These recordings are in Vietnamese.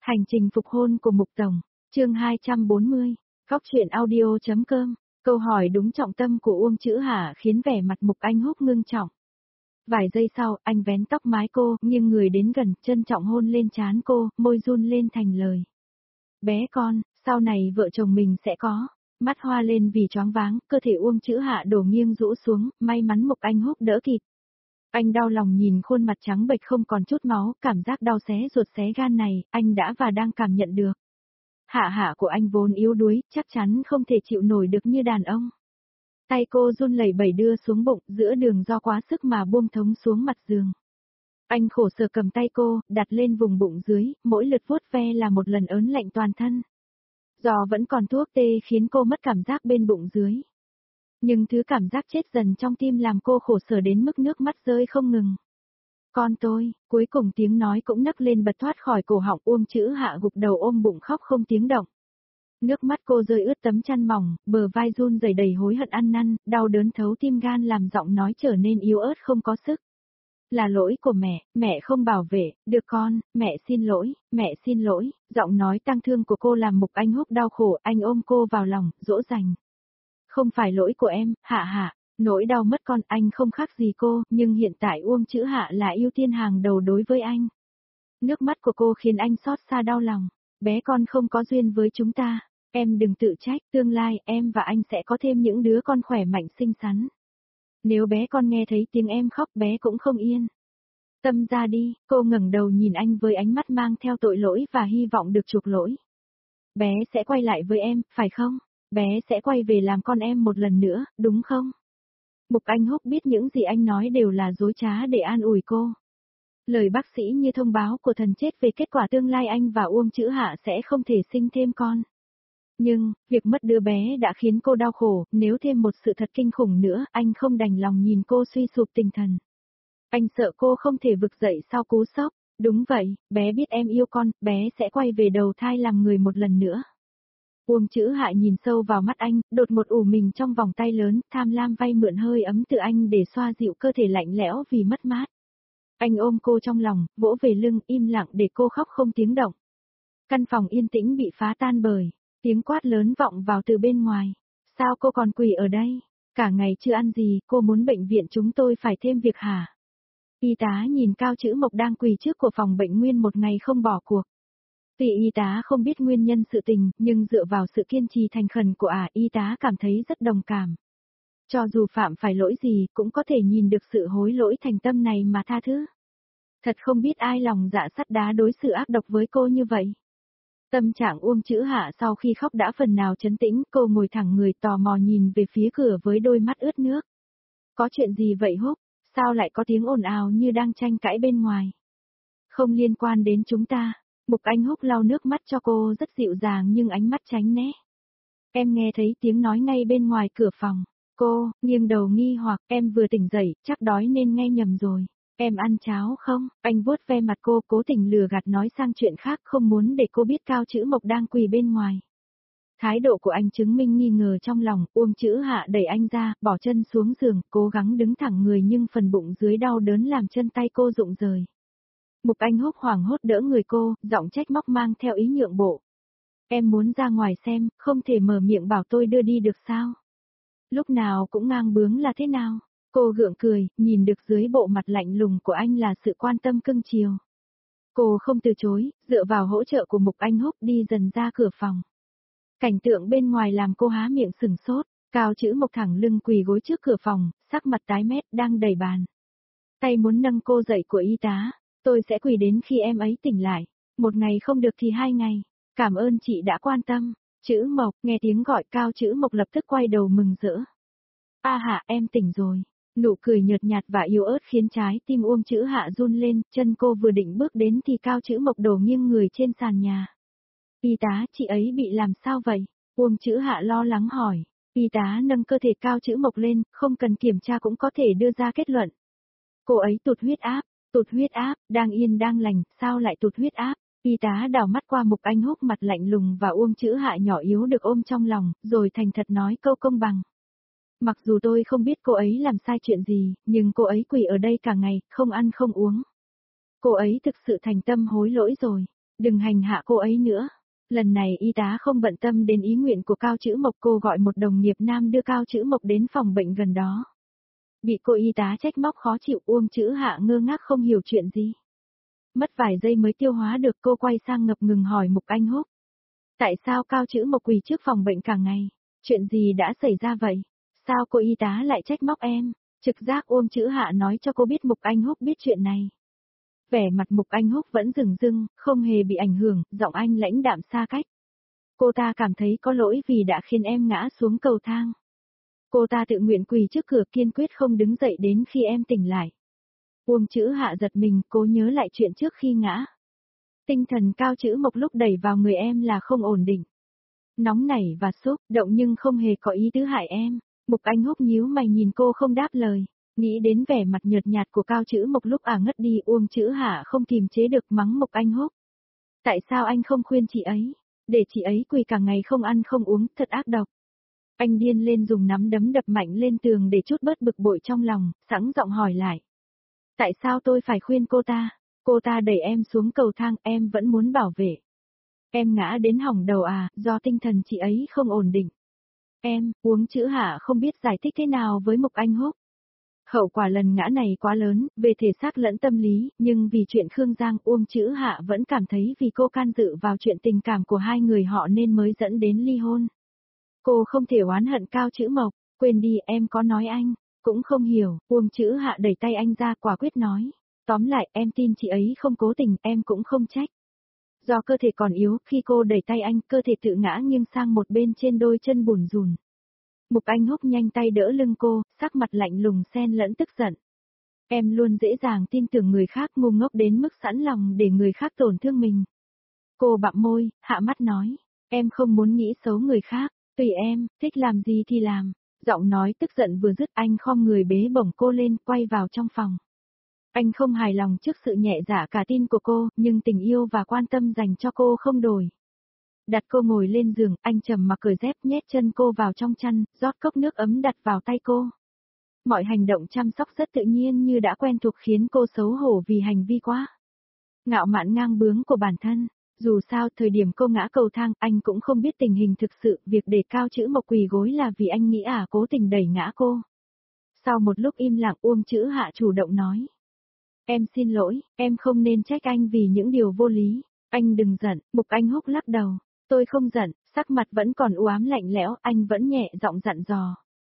Hành trình phục hôn của Mục Tổng, chương 240, Góc truyện audio.com, câu hỏi đúng trọng tâm của Uông Chữ Hạ khiến vẻ mặt Mục Anh Húc ngưng trọng. Vài giây sau, anh vén tóc mái cô, nghiêng người đến gần, trân trọng hôn lên trán cô, môi run lên thành lời. Bé con, sau này vợ chồng mình sẽ có. Mắt hoa lên vì choáng váng, cơ thể Uông Chữ Hạ đổ nghiêng rũ xuống, may mắn Mục Anh Húc đỡ kịp. Anh đau lòng nhìn khuôn mặt trắng bệch không còn chút máu, cảm giác đau xé ruột xé gan này, anh đã và đang cảm nhận được. Hạ hạ của anh vốn yếu đuối, chắc chắn không thể chịu nổi được như đàn ông. Tay cô run lẩy bẩy đưa xuống bụng, giữa đường do quá sức mà buông thống xuống mặt giường. Anh khổ sở cầm tay cô, đặt lên vùng bụng dưới, mỗi lượt vuốt ve là một lần ớn lạnh toàn thân. Do vẫn còn thuốc tê khiến cô mất cảm giác bên bụng dưới. Nhưng thứ cảm giác chết dần trong tim làm cô khổ sở đến mức nước mắt rơi không ngừng. Con tôi, cuối cùng tiếng nói cũng nấc lên bật thoát khỏi cổ họng. Uông Chữ Hạ gục đầu ôm bụng khóc không tiếng động. Nước mắt cô rơi ướt tấm chăn mỏng, bờ vai run rẩy đầy hối hận ăn năn, đau đớn thấu tim gan làm giọng nói trở nên yếu ớt không có sức. Là lỗi của mẹ không bảo vệ, được con, mẹ xin lỗi, giọng nói tang thương của cô làm Mục Anh Húc đau khổ, anh ôm cô vào lòng, dỗ dành. Không phải lỗi của em, Hạ Hạ, nỗi đau mất con anh không khác gì cô, nhưng hiện tại Uông Chữ Hạ là ưu tiên hàng đầu đối với anh. Nước mắt của cô khiến anh xót xa đau lòng, bé con không có duyên với chúng ta, em đừng tự trách, tương lai em và anh sẽ có thêm những đứa con khỏe mạnh xinh xắn. Nếu bé con nghe thấy tiếng em khóc bé cũng không yên. Tâm ra đi, cô ngẩng đầu nhìn anh với ánh mắt mang theo tội lỗi và hy vọng được chuộc lỗi. Bé sẽ quay lại với em, phải không? Bé sẽ quay về làm con em một lần nữa, đúng không? Mục Anh Húc biết những gì anh nói đều là dối trá để an ủi cô. Lời bác sĩ như thông báo của thần chết về kết quả tương lai anh và Uông Chữ Hạ sẽ không thể sinh thêm con. Nhưng, việc mất đứa bé đã khiến cô đau khổ, nếu thêm một sự thật kinh khủng nữa, anh không đành lòng nhìn cô suy sụp tinh thần. Anh sợ cô không thể vực dậy sau cú sốc. Đúng vậy, bé biết em yêu con, bé sẽ quay về đầu thai làm người một lần nữa. Uông Chữ Hạ nhìn sâu vào mắt anh, đột ngột ủ mình trong vòng tay lớn, tham lam vay mượn hơi ấm từ anh để xoa dịu cơ thể lạnh lẽo vì mất mát. Anh ôm cô trong lòng, vỗ về lưng, im lặng để cô khóc không tiếng động. Căn phòng yên tĩnh bị phá tan bởi tiếng quát lớn vọng vào từ bên ngoài. Sao cô còn quỳ ở đây? Cả ngày chưa ăn gì, cô muốn bệnh viện chúng tôi phải thêm việc hả? Y tá nhìn Cao Chữ Mộc đang quỳ trước của phòng bệnh nguyên một ngày không bỏ cuộc. Tuy y tá không biết nguyên nhân sự tình, nhưng dựa vào sự kiên trì thành khẩn của y tá cảm thấy rất đồng cảm. Cho dù phạm phải lỗi gì, cũng có thể nhìn được sự hối lỗi thành tâm này mà tha thứ. Thật không biết ai lòng dạ sắt đá đối xử ác độc với cô như vậy. Tâm trạng Uông Chữ Hạ sau khi khóc đã phần nào trấn tĩnh, cô ngồi thẳng người tò mò nhìn về phía cửa với đôi mắt ướt nước. Có chuyện gì vậy Húc? Sao lại có tiếng ồn ào như đang tranh cãi bên ngoài? Không liên quan đến chúng ta. Mục Anh Húc lau nước mắt cho cô rất dịu dàng nhưng ánh mắt tránh né. Em nghe thấy tiếng nói ngay bên ngoài cửa phòng. Cô, nghiêng đầu nghi hoặc, em vừa tỉnh dậy, chắc đói nên nghe nhầm rồi. Em ăn cháo không? Anh vuốt ve mặt cô, cố tình lừa gạt nói sang chuyện khác, không muốn để cô biết Cao Chữ Mộc đang quỳ bên ngoài. Thái độ của anh chứng minh nghi ngờ trong lòng. Uông Chữ Hạ đẩy anh ra, bỏ chân xuống giường, cố gắng đứng thẳng người nhưng phần bụng dưới đau đớn làm chân tay cô rụng rời. Mục Anh Húc hoảng hốt đỡ người cô, giọng trách móc mang theo ý nhượng bộ. Em muốn ra ngoài xem, không thể mở miệng bảo tôi đưa đi được sao? Lúc nào cũng ngang bướng là thế nào? Cô gượng cười, nhìn được dưới bộ mặt lạnh lùng của anh là sự quan tâm cưng chiều. Cô không từ chối, dựa vào hỗ trợ của Mục Anh Húc đi dần ra cửa phòng. Cảnh tượng bên ngoài làm cô há miệng sừng sốt, Cao Chữ Mộc thẳng lưng quỳ gối trước cửa phòng, sắc mặt tái mét đang đẩy bàn. Tay muốn nâng cô dậy của y tá. Tôi sẽ quỳ đến khi em ấy tỉnh lại. Một ngày không được thì 2 ngày. Cảm ơn chị đã quan tâm. Chữ Mộc, nghe tiếng gọi Cao Chữ Mộc lập tức quay đầu mừng rỡ. A Hạ, em tỉnh rồi. Nụ cười nhợt nhạt và yếu ớt khiến trái tim Uông Chữ Hạ run lên, chân cô vừa định bước đến thì Cao Chữ Mộc đổ nghiêng người trên sàn nhà. Y tá, chị ấy bị làm sao vậy? Uông Chữ Hạ lo lắng hỏi. Y tá nâng cơ thể Cao Chữ Mộc lên, không cần kiểm tra cũng có thể đưa ra kết luận. Cô ấy tụt huyết áp. Tụt huyết áp, đang yên đang lành, sao lại tụt huyết áp? Y tá đảo mắt qua Mục Anh Húc mặt lạnh lùng và Uông Chữ Hạ nhỏ yếu được ôm trong lòng, rồi thành thật nói câu công bằng. Mặc dù tôi không biết cô ấy làm sai chuyện gì, nhưng cô ấy quỳ ở đây cả ngày, không ăn không uống. Cô ấy thực sự thành tâm hối lỗi rồi. Đừng hành hạ cô ấy nữa. Lần này y tá không bận tâm đến ý nguyện của Cao Chữ Mộc, cô gọi một đồng nghiệp nam đưa Cao Chữ Mộc đến phòng bệnh gần đó. Bị cô y tá trách móc khó chịu, Uông Chữ Hạ ngơ ngác không hiểu chuyện gì. Mất vài giây mới tiêu hóa được, cô quay sang ngập ngừng hỏi Mục Anh Húc. Tại sao Cao Chữ Mộc quỳ trước phòng bệnh cả ngày? Chuyện gì đã xảy ra vậy? Sao cô y tá lại trách móc em? Trực giác Uông Chữ Hạ nói cho cô biết Mục Anh Húc biết chuyện này. Vẻ mặt Mục Anh Húc vẫn rừng rưng, không hề bị ảnh hưởng, giọng anh lãnh đạm xa cách. Cô ta cảm thấy có lỗi vì đã khiến em ngã xuống cầu thang. Cô ta tự nguyện quỳ trước cửa, kiên quyết không đứng dậy đến khi em tỉnh lại. Uông Chữ Hạ giật mình, cố nhớ lại chuyện trước khi ngã. Tinh thần Cao Chữ Mộc lúc đẩy vào người em là không ổn định. Nóng nảy và xúc động nhưng không hề có ý tứ hại em. Mục Anh Húc nhíu mày nhìn cô không đáp lời. Nghĩ đến vẻ mặt nhợt nhạt của Cao Chữ Mộc lúc ngất đi, Uông Chữ Hạ không kìm chế được mắng Mục Anh Húc. Tại sao anh không khuyên chị ấy? Để chị ấy quỳ cả ngày không ăn không uống, thật ác độc. Anh điên lên dùng nắm đấm đập mạnh lên tường để trút bớt bực bội trong lòng, sẵn giọng hỏi lại. Tại sao tôi phải khuyên cô ta? Cô ta đẩy em xuống cầu thang, em vẫn muốn bảo vệ. Em ngã đến hỏng đầu à, do tinh thần chị ấy không ổn định. Uông Chữ Hạ không biết giải thích thế nào với Mục Anh Húc. Hậu quả lần ngã này quá lớn, về thể xác lẫn tâm lý, nhưng vì chuyện Khương Giang, Uông Chữ Hạ vẫn cảm thấy vì cô can dự vào chuyện tình cảm của hai người họ nên mới dẫn đến ly hôn. Cô không thể oán hận Cao Chữ Mộc, quên đi, em có nói anh, cũng không hiểu. Uông Chữ Hạ đẩy tay anh ra, quả quyết nói. Tóm lại, em tin chị ấy không cố tình, em cũng không trách. Do cơ thể còn yếu, khi cô đẩy tay anh, cơ thể tự ngã nghiêng sang một bên trên đôi chân bùn rùn. Mục Anh Húc nhanh tay đỡ lưng cô, sắc mặt lạnh lùng xen lẫn tức giận. Em luôn dễ dàng tin tưởng người khác, ngu ngốc đến mức sẵn lòng để người khác tổn thương mình. Cô bặm môi, hạ mắt nói. Em không muốn nghĩ xấu người khác, tùy em, thích làm gì thì làm. Giọng nói tức giận vừa dứt, anh khom người bế bổng cô lên, quay vào trong phòng. Anh không hài lòng trước sự nhẹ dạ cả tin của cô, nhưng tình yêu và quan tâm dành cho cô không đổi. Đặt cô ngồi lên giường, anh trầm mặc cởi dép, nhét chân cô vào trong chăn, rót cốc nước ấm đặt vào tay cô. Mọi hành động chăm sóc rất tự nhiên như đã quen thuộc, khiến cô xấu hổ vì hành vi quá ngạo mạn ngang bướng của bản thân. Dù sao, thời điểm cô ngã cầu thang, anh cũng không biết tình hình thực sự, việc để Cao Chữ Mộc quỳ gối là vì anh nghĩ cố tình đẩy ngã cô. Sau một lúc im lặng, Uông Chữ Hạ chủ động nói. Em xin lỗi, em không nên trách anh vì những điều vô lý. Anh đừng giận. Mục Anh Húc lắc đầu. Tôi không giận, sắc mặt vẫn còn u ám lạnh lẽo, anh vẫn nhẹ giọng dặn dò.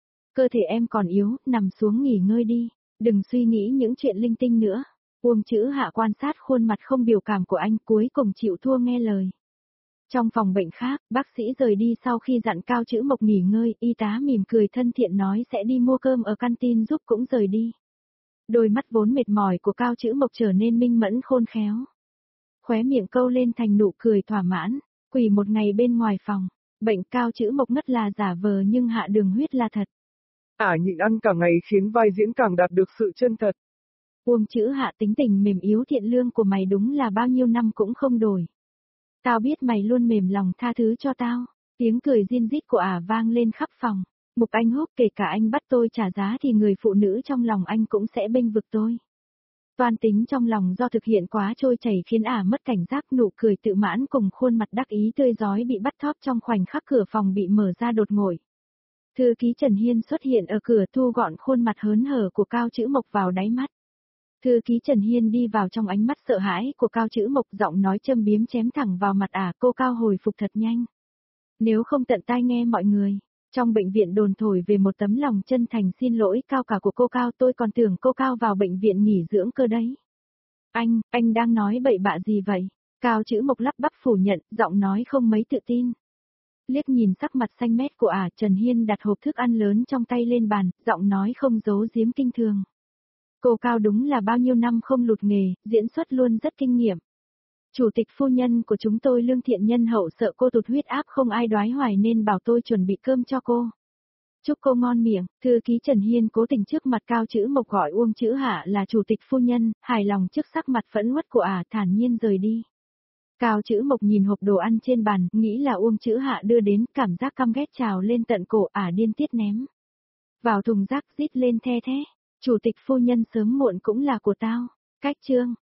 Cơ thể em còn yếu, nằm xuống nghỉ ngơi đi, đừng suy nghĩ những chuyện linh tinh nữa. Uông Chữ Hạ quan sát khuôn mặt không biểu cảm của anh, cuối cùng chịu thua nghe lời. Trong phòng bệnh khác, bác sĩ rời đi sau khi dặn Cao Chữ Mộc nghỉ ngơi, y tá mỉm cười thân thiện nói sẽ đi mua cơm ở canteen giúp cũng rời đi. Đôi mắt vốn mệt mỏi của Cao Chữ Mộc trở nên minh mẫn khôn khéo. Khóe miệng câu lên thành nụ cười thỏa mãn, quỳ một ngày bên ngoài phòng. Bệnh Cao Chữ Mộc ngất là giả vờ nhưng hạ đường huyết là thật. Nhịn ăn cả ngày khiến vai diễn càng đạt được sự chân thật. Uông Chữ Hạ, tính tình mềm yếu thiện lương của mày đúng là bao nhiêu năm cũng không đổi. Tao biết mày luôn mềm lòng tha thứ cho tao. Tiếng cười rin rít của vang lên khắp phòng. Mục Anh Húc, kể cả anh bắt tôi trả giá thì người phụ nữ trong lòng anh cũng sẽ bênh vực tôi. Toan tính trong lòng do thực hiện quá trôi chảy khiến mất cảnh giác, nụ cười tự mãn cùng khuôn mặt đắc ý tươi rói bị bắt thóp trong khoảnh khắc cửa phòng bị mở ra đột ngột. Thư ký Trần Hiên xuất hiện ở cửa, thu gọn khuôn mặt hớn hở của Cao Chữ Mộc vào đáy mắt. Thư ký Trần Hiên đi vào trong ánh mắt sợ hãi của Cao Chữ Mộc, giọng nói châm biếm chém thẳng vào mặt cô Cao hồi phục thật nhanh. Nếu không tận tai nghe mọi người, trong bệnh viện đồn thổi về một tấm lòng chân thành xin lỗi Cao cả của cô Cao, tôi còn tưởng cô Cao vào bệnh viện nghỉ dưỡng cơ đấy. Anh đang nói bậy bạ gì vậy? Cao Chữ Mộc lắp bắp phủ nhận, giọng nói không mấy tự tin. Liếc nhìn sắc mặt xanh mét của Trần Hiên đặt hộp thức ăn lớn trong tay lên bàn, giọng nói không giấu giếm kinh thường. Cô Cao đúng là bao nhiêu năm không lụt nghề, diễn xuất luôn rất kinh nghiệm. Chủ tịch phu nhân của chúng tôi Lương Thiện Nhân Hậu sợ cô tụt huyết áp không ai đoái hoài nên bảo tôi chuẩn bị cơm cho cô. Chúc cô ngon miệng. Thư ký Trần Hiên cố tình trước mặt Cao Chữ Mộc gọi Uông Chữ Hạ là chủ tịch phu nhân, hài lòng trước sắc mặt phẫn uất của thản nhiên rời đi. Cao Chữ Mộc nhìn hộp đồ ăn trên bàn, nghĩ là Uông Chữ Hạ đưa đến, cảm giác căm ghét trào lên tận cổ, điên tiết ném vào thùng rác, rít lên the thế. Chủ tịch phu nhân sớm muộn cũng là của tao. Cách chương